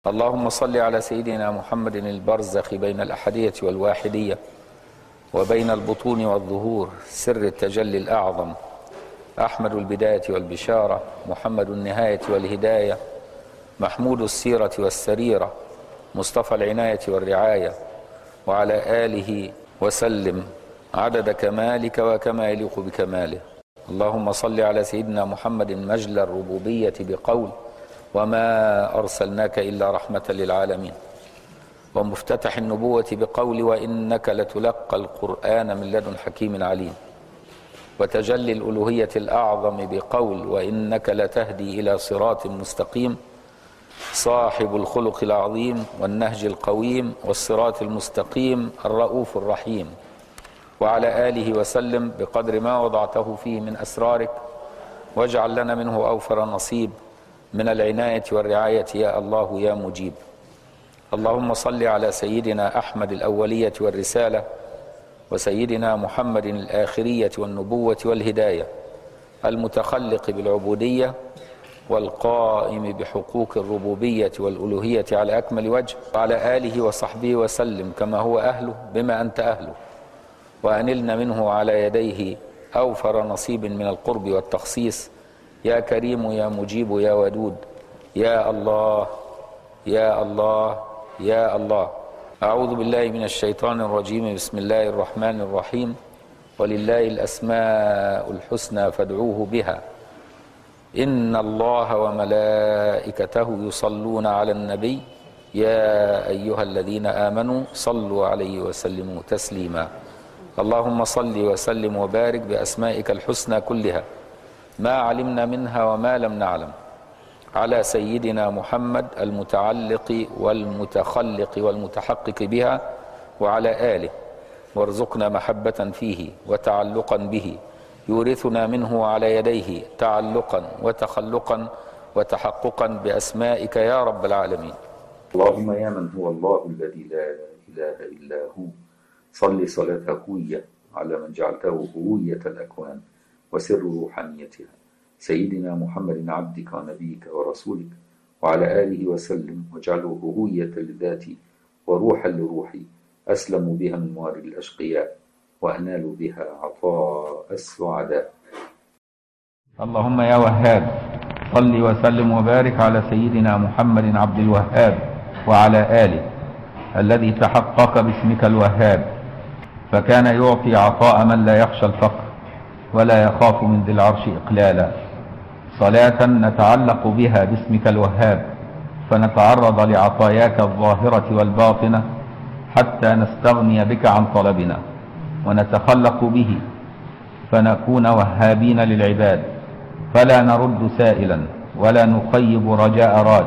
اللهم صل على سيدنا محمد البرزخ بين الأحدية والواحدية وبين البطون والظهور، سر التجلي الأعظم، أحمد البداية والبشارة، محمد النهاية والهداية، محمود السيرة والسريرة، مصطفى العناية والرعاية، وعلى آله وسلم عدد كمالك وكما يليق بكماله. اللهم صل على سيدنا محمد مجلى الربوبية بقول وما أرسلناك إلا رحمة للعالمين، ومفتتح النبوة بقول وإنك لتلقى القرآن من لدن حكيم عليم، وتجلي الألوهية الأعظم بقول وإنك لتهدي إلى صراط مستقيم، صاحب الخلق العظيم والنهج القويم والصراط المستقيم الرؤوف الرحيم، وعلى آله وسلم بقدر ما وضعته فيه من أسرارك، واجعل لنا منه أوفر نصيب من العناية والرعاية يا الله يا مجيب. اللهم صل على سيدنا أحمد الأولية والرسالة، وسيدنا محمد الآخرية والنبوة والهداية، المتخلق بالعبودية والقائم بحقوق الربوبية والألوهية على أكمل وجه، وعلى آله وصحبه وسلم كما هو أهله بما أنت أهله، وأنلنا منه على يديه أوفر نصيب من القرب والتخصيص يا كريم يا مجيب يا ودود يا الله يا الله يا الله. أعوذ بالله من الشيطان الرجيم. بسم الله الرحمن الرحيم. ولله الأسماء الحسنى فادعوه بها إن الله وملائكته يصلون على النبي يا أيها الذين آمنوا صلوا عليه وسلموا تسليما. اللهم صل وسلم وبارك بأسمائك الحسنى كلها ما علمنا منها وما لم نعلم على سيدنا محمد المتعلق والمتخلق والمتحقق بها وعلى آله، وارزقنا محبة فيه وتعلقا به يورثنا منه على يديه تعلقا وتخلقا وتحققا بأسمائك يا رب العالمين. اللهم يا من هو الله الذي لا إله إلا هو، صل صلاة هوية على من جعلته هوية الأكوان وسر روحانيتها، سيدنا محمد عبدك ونبيك ورسولك، وعلى آله وسلم، واجعله هوية لذاتي وروحا لروحي، أسلم بها من موارد الأشقياء وأنال بها عطاء السعداء. اللهم يا وهاب صل وسلم وبارك على سيدنا محمد عبد الوهاب وعلى آله، الذي تحقق باسمك الوهاب فكان يعطي عطاء من لا يخشى الفقر ولا يخاف من ذي العرش إقلالا. صلاة نتعلق بها باسمك الوهاب فنتعرض لعطاياك الظاهرة والباطنة حتى نستغني بك عن طلبنا، ونتخلق به فنكون وهابين للعباد، فلا نرد سائلا ولا نخيب رجاء راج،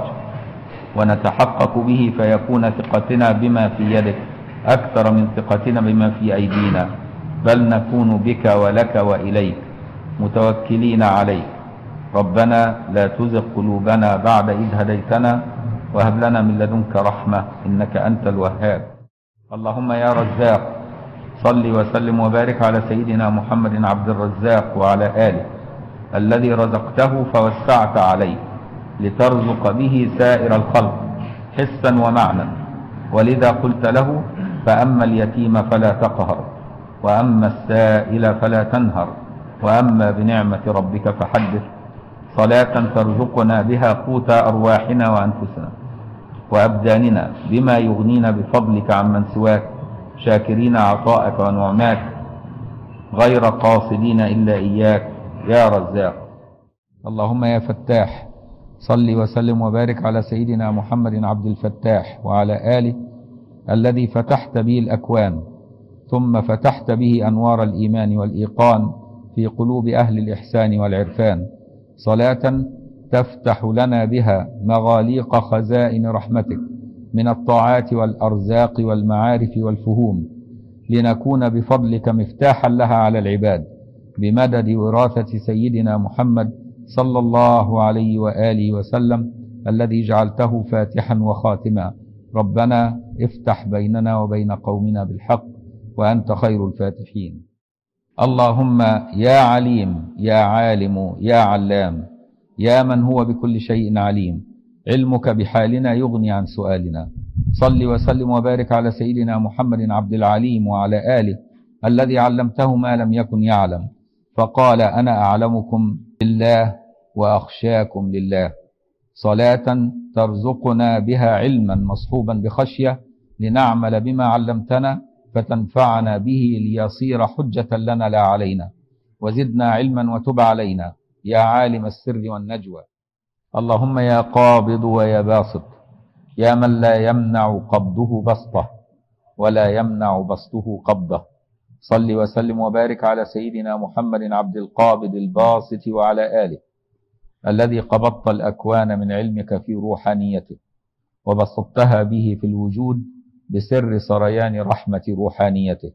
ونتحقق به فيكون ثقتنا بما في يدك أكثر من ثقتنا بما في أيدينا، بل نكون بك ولك وإليك متوكلين عليك. ربنا لا تزغ قلوبنا بعد إذ هديتنا وهب لنا من لدنك رحمة إنك أنت الوهاب. اللهم يا رزاق صل وسلم وبارك على سيدنا محمد عبد الرزاق وعلى آله، الذي رزقته فوسعت عليه لترزق به سائر الخلق حسا ومعنى، ولذا قلت له فأما اليتيم فلا تقهر وأما السائل فلا تنهر وأما بنعمة ربك فحدث. صلاة ترزقنا بها قوت أرواحنا وأنفسنا وأبداننا بما يغنينا بفضلك عمن سواك، شاكرين عطاءك ونعماك غير قاصدين إلا إياك يا رزاق. اللهم يا فتاح صل وسلم وبارك على سيدنا محمد عبد الفتاح وعلى آله، الذي فتحت به الأكوان ثم فتحت به أنوار الإيمان والإيقان في قلوب أهل الإحسان والعرفان. صلاة تفتح لنا بها مغاليق خزائن رحمتك من الطاعات والأرزاق والمعارف والفهوم، لنكون بفضلك مفتاحا لها على العباد بمدد وراثة سيدنا محمد صلى الله عليه وآله وسلم، الذي جعلته فاتحا وخاتما. ربنا افتح بيننا وبين قومنا بالحق وأنت خير الفاتحين. اللهم يا عليم يا عالم يا علام يا من هو بكل شيء عليم، علمك بحالنا يغني عن سؤالنا. صل وسلم وبارك على سيدنا محمد عبد العليم وعلى آله الذي علمته ما لم يكن يعلم، فقال أنا أعلمكم بالله وأخشاكم لله. صلاة ترزقنا بها علما مصحوبا بخشية لنعمل بما علمتنا فتنفعنا به ليصير حجة لنا لا علينا، وزدنا علما وتب علينا يا عالم السر والنجوى. اللهم يا قابض ويا باسط، يا من لا يمنع قبضه بسطه ولا يمنع بسطه قبضه، صل وسلم وبارك على سيدنا محمد عبد القابض الباسط وعلى آله الذي قبضت الأكوان من علمك في روحانيته وبسطتها به في الوجود بسر سريان رحمة روحانيته.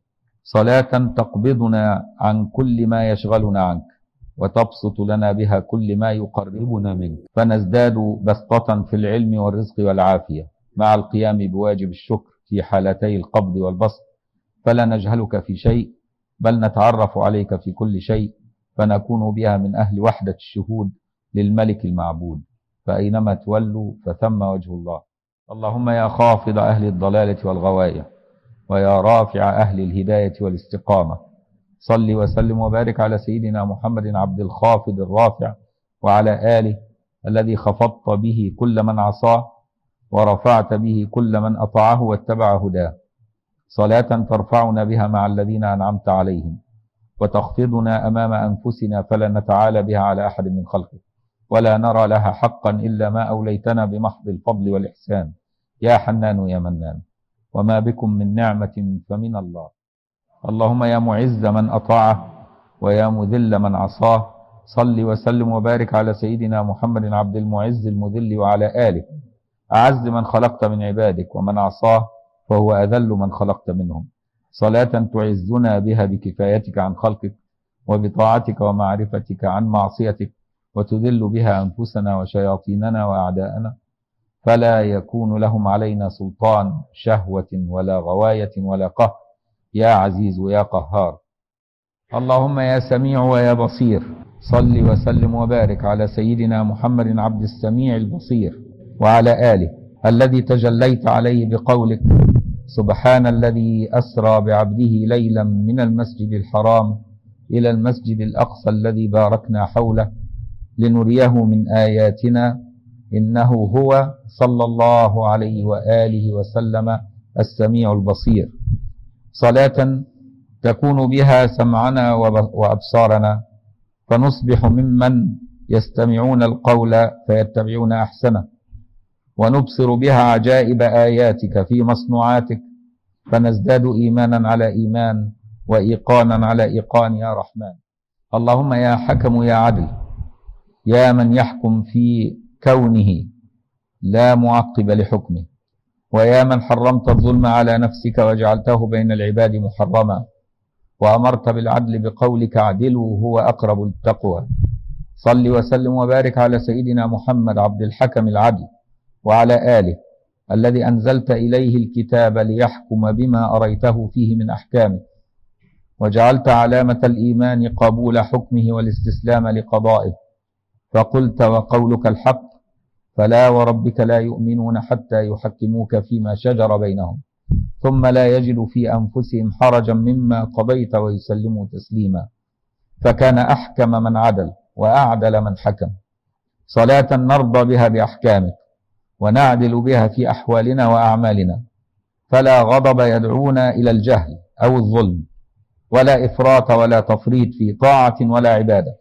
صلاة تقبضنا عن كل ما يشغلنا عنك وتبسط لنا بها كل ما يقربنا منك، فنزداد بسطة في العلم والرزق والعافية مع القيام بواجب الشكر في حالتي القبض والبسط، فلا نجهلك في شيء بل نتعرف عليك في كل شيء، فنكون بها من أهل وحدة الشهود للملك المعبود، فأينما تولوا فثم وجه الله. اللهم يا خافض أهل الضلالة والغواية ويا رافع أهل الهداية والاستقامة، صل وسلم وبارك على سيدنا محمد عبد الخافض الرافع وعلى آله الذي خفضت به كل من عصاه ورفعت به كل من أطاعه واتبع هداه، صلاة ترفعنا بها مع الذين أنعمت عليهم وتخفضنا أمام أنفسنا فلا نتعالى بها على أحد من خلقك ولا نرى لها حقا إلا ما أوليتنا بمحض الفضل والإحسان يا حنان يا منان، وما بكم من نعمة فمن الله. اللهم يا معز من أطاعه ويا مذل من عصاه، صل وسلم وبارك على سيدنا محمد عبد المعز المذل وعلى آله أعز من خلقت من عبادك، ومن عصاه فهو أذل من خلقت منهم، صلاة تعزنا بها بكفايتك عن خلقك وبطاعتك ومعرفتك عن معصيتك، وتذل بها أنفسنا وشياطيننا وأعداءنا فلا يكون لهم علينا سلطان شهوة ولا غواية ولا قهر يا عزيز يا قهار. اللهم يا سميع ويا بصير، صل وسلم وبارك على سيدنا محمد عبد السميع البصير وعلى آله الذي تجليت عليه بقولك سبحان الذي أسرى بعبده ليلا من المسجد الحرام إلى المسجد الأقصى الذي باركنا حوله لنريه من آياتنا إنه هو صلى الله عليه وآله وسلم السميع البصير، صلاة تكون بها سمعنا وأبصارنا فنصبح ممن يستمعون القول فيتبعون أحسنه، ونبصر بها عجائب آياتك في مصنوعاتك فنزداد إيمانا على إيمان وإيقانا على إيقان يا رحمن. اللهم يا حكم يا عدل، يا من يحكم في كونه لا معقب لحكمه، ويا من حرمت الظلم على نفسك وجعلته بين العباد محرما، وأمرت بالعدل بقولك اعدلوا هو أقرب للتقوى، صل وسلم وبارك على سيدنا محمد عبد الحكم العدل وعلى آله الذي أنزلت إليه الكتاب ليحكم بما أريته فيه من أحكامه، وجعلت علامة الإيمان قبول حكمه والاستسلام لقضائه، فقلت وقولك الحق فلا وربك لا يؤمنون حتى يحكموك فيما شجر بينهم ثم لا يجدوا في أنفسهم حرجا مما قضيت ويسلموا تسليما، فكان أحكم من عدل وأعدل من حكم، صلاة نرضى بها بأحكامك ونعدل بها في أحوالنا وأعمالنا، فلا غضب يدعونا إلى الجهل أو الظلم ولا إفراط ولا تفريط في طاعة ولا عبادة،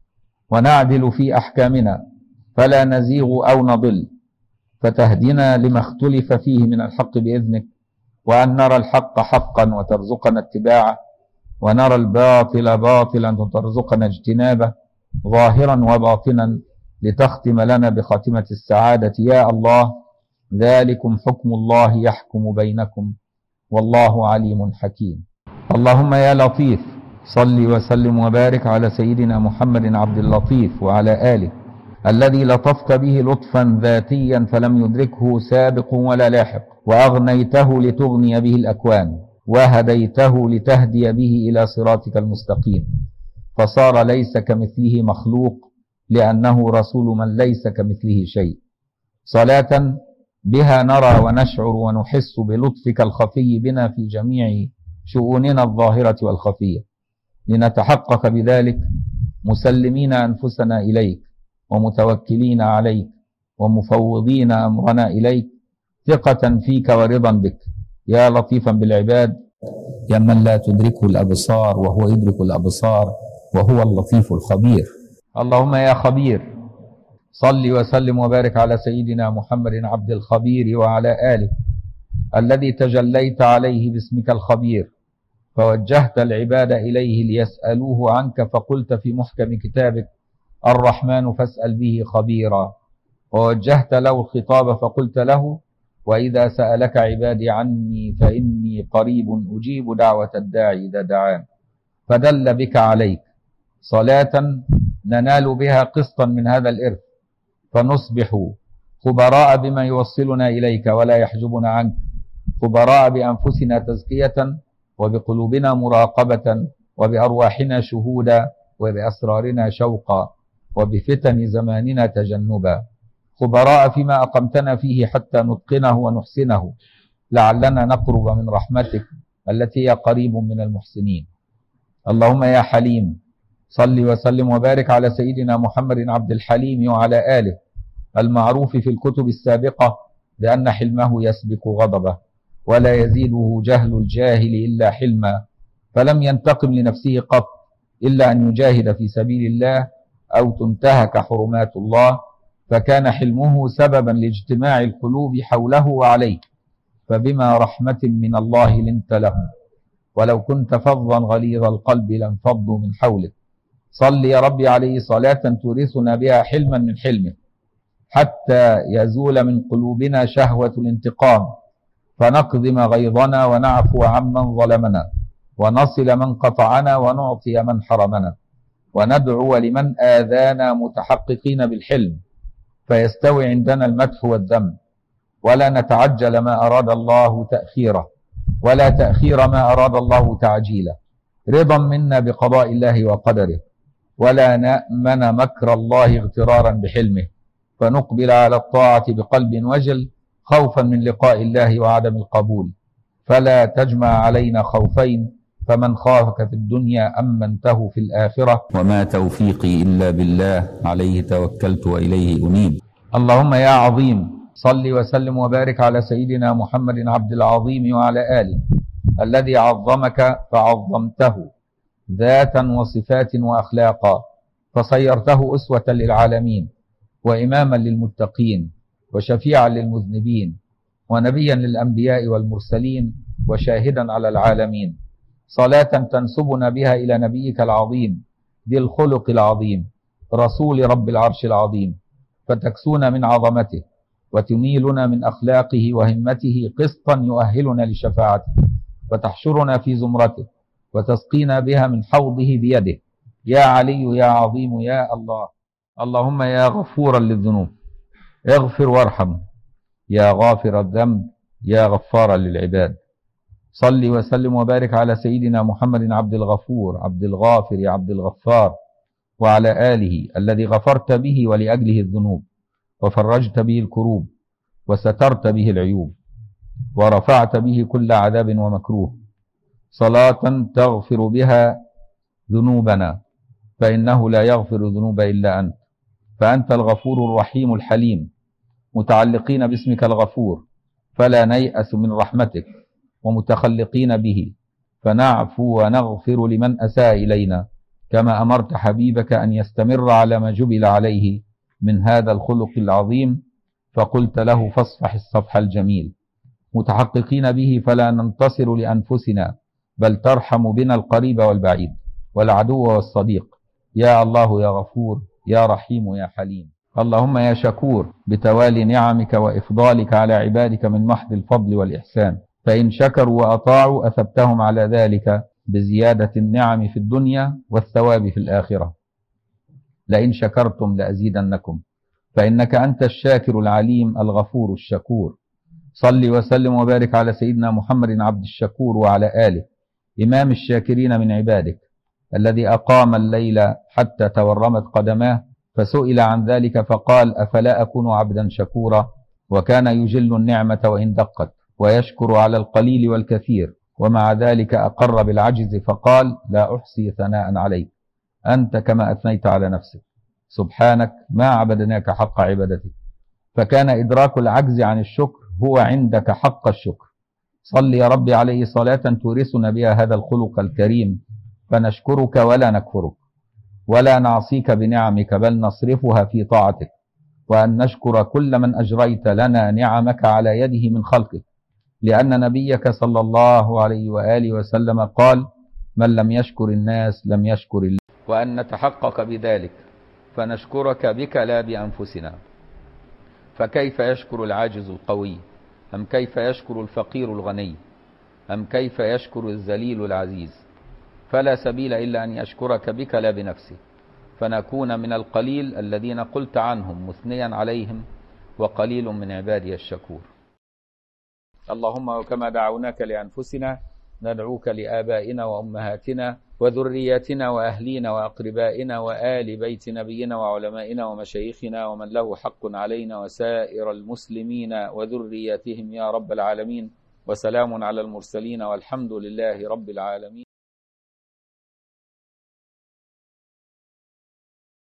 ونعدل في أحكامنا فلا نزيغ أو نضل، فتهدنا لما اختلف فيه من الحق بإذنك، وأن نرى الحق حقا وترزقنا اتباعه، ونرى الباطل باطلا وترزقنا اجتنابه، ظاهرا وباطنا لتختم لنا بخاتمة السعادة يا الله. ذلكم حكم الله يحكم بينكم والله عليم حكيم. اللهم يا لطيف، صل وسلم وبارك على سيدنا محمد عبد اللطيف وعلى آله الذي لطفت به لطفا ذاتيا فلم يدركه سابق ولا لاحق، وأغنيته لتغني به الأكوان، وهديته لتهدي به إلى صراطك المستقيم، فصار ليس كمثله مخلوق لأنه رسول من ليس كمثله شيء، صلاة بها نرى ونشعر ونحس بلطفك الخفي بنا في جميع شؤوننا الظاهرة والخفية، لنتحقق بذلك مسلمين أنفسنا إليك ومتوكلين عليك ومفوضين أمرنا إليك، ثقة فيك ورضا بك يا لطيفا بالعباد، يا من لا تدركه الأبصار وهو يدرك الأبصار وهو اللطيف الخبير. اللهم يا خبير صل وسلم وبارك على سيدنا محمد عبد الخبير وعلى آله الذي تجليت عليه باسمك الخبير، فوجهت العباد إليه ليسألوه عنك، فقلت في محكم كتابك الرحمن فاسأل به خبيرا، ووجهت له الخطاب فقلت له وإذا سألك عبادي عني فإني قريب أجيب دعوة الداعي إذا دعان، فدل بك عليك صلاة ننال بها قسطا من هذا الإرث، فنصبح خبراء بما يوصلنا إليك ولا يحجبنا عنك، خبراء بأنفسنا تزكية وبقلوبنا مراقبة وبأرواحنا شهودا وبأسرارنا شوقا وبفتن زماننا تجنبا، خبراء فيما أقمتنا فيه حتى نتقنه ونحسنه، لعلنا نقرب من رحمتك التي هي قريب من المحسنين. اللهم يا حليم صل وسلم وبارك على سيدنا محمد عبد الحليم وعلى آله المعروف في الكتب السابقة بأن حلمه يسبق غضبه ولا يزيده جهل الجاهل إلا حلما، فلم ينتقم لنفسه قط إلا أن يجاهد في سبيل الله أو تنتهك حرمات الله، فكان حلمه سببا لاجتماع القلوب حوله وعليه، فبما رحمة من الله لنت لهم، ولو كنت فظا غليظ القلب لانفضوا من حولك. صل يا ربي عليه صلاة تورثنا بها حلما من حلمه، حتى يزول من قلوبنا شهوة الانتقام، فنقضم غيظنا ونعفو عمن ظلمنا، ونصل من قطعنا ونعطي من حرمنا، وندعو لمن آذانا متحققين بالحلم، فيستوي عندنا المدح والذم، ولا نتعجل ما أراد الله تأخيره ولا تأخير ما أراد الله تعجيله، رضا منا بقضاء الله وقدره، ولا نأمن مكر الله اغترارا بحلمه، فنقبل على الطاعة بقلب وجل خوفا من لقاء الله وعدم القبول، فلا تجمع علينا خوفين، فمن خافك في الدنيا أمنته في الآخرة، وما توفيقي إلا بالله عليه توكلت وإليه أنيب. اللهم يا عظيم صل وسلم وبارك على سيدنا محمد عبد العظيم وعلى آله الذي عظمك فعظمته ذاتا وصفات وأخلاقا، فصيرته أسوة للعالمين وإماما للمتقين وشفيعا للمذنبين ونبيا للأنبياء والمرسلين وشاهدا على العالمين، صلاة تنسبنا بها إلى نبيك العظيم ذي الخلق العظيم رسول رب العرش العظيم، فتكسونا من عظمته وتنيلنا من أخلاقه وهمته قسطا يؤهلنا لشفاعته، وتحشرنا في زمرته وتسقينا بها من حوضه بيده، يا علي يا عظيم يا الله. اللهم يا غفورا للذنوب اغفر وارحم، يا غافر الذنب يا غفارا للعباد. صل وسلم وبارك على سيدنا محمد عبد الغفور عبد الغافر عبد الغفار وعلى آله الذي غفرت به ولأجله الذنوب، وفرجت به الكروب، وسترت به العيوب، ورفعت به كل عذاب ومكروه، صلاة تغفر بها ذنوبنا، فإنه لا يغفر الذنوب إلا أنت، فأنت الغفور الرحيم الحليم، متعلقين باسمك الغفور فلا نيأس من رحمتك، ومتخلقين به فنعفو ونغفر لمن أساء إلينا، كما أمرت حبيبك أن يستمر على ما جبل عليه من هذا الخلق العظيم، فقلت له فاصفح الصفح الجميل، متحققين به فلا ننتصر لأنفسنا، بل ترحم بنا القريب والبعيد والعدو والصديق، يا الله يا غفور يا رحيم يا حليم. اللهم يا شكور بتوالي نعمك وإفضالك على عبادك من محض الفضل والإحسان، فإن شكروا وأطاعوا أثبتهم على ذلك بزيادة النعم في الدنيا والثواب في الآخرة، لئن شكرتم لأزيدنكم، فإنك أنت الشاكر العليم الغفور الشكور. صل وسلم وبارك على سيدنا محمد عبد الشكور وعلى آله إمام الشاكرين من عبادك، الذي أقام الليل حتى تورمت قدماه فسئل عن ذلك فقال: أفلا أكون عبدا شكورا؟ وكان يجل النعمة وإن دقت، ويشكر على القليل والكثير، ومع ذلك أقر بالعجز فقال: لا أحصي ثناء عليك، أنت كما أثنيت على نفسك، سبحانك ما عبدناك حق عبادتك. فكان إدراك العجز عن الشكر هو عندك حق الشكر. صل يا رب عليه صلاة تورثنا بها هذا الخلق الكريم، فنشكرك ولا نكفرك، ولا نعصيك بنعمك، بل نصرفها في طاعتك، وأن نشكر كل من أجريت لنا نعمك على يده من خلقك، لأن نبيك صلى الله عليه وآله وسلم قال: من لم يشكر الناس لم يشكر الله. وأن نتحقق بذلك فنشكرك بك لا بأنفسنا. فكيف يشكر العاجز القوي؟ أم كيف يشكر الفقير الغني؟ أم كيف يشكر الذليل العزيز؟ فلا سبيل إلا أن يشكرك بك لا بنفسه، فنكون من القليل الذين قلت عنهم مثنيا عليهم: وقليل من عبادي الشكور. اللهم وكما دعوناك لأنفسنا ندعوك لآبائنا وأمهاتنا وذرياتنا وأهلينا وأقربائنا وآل بيت نبينا وعلمائنا ومشايخنا ومن له حق علينا وسائر المسلمين وذرياتهم يا رب العالمين. وسلام على المرسلين والحمد لله رب العالمين.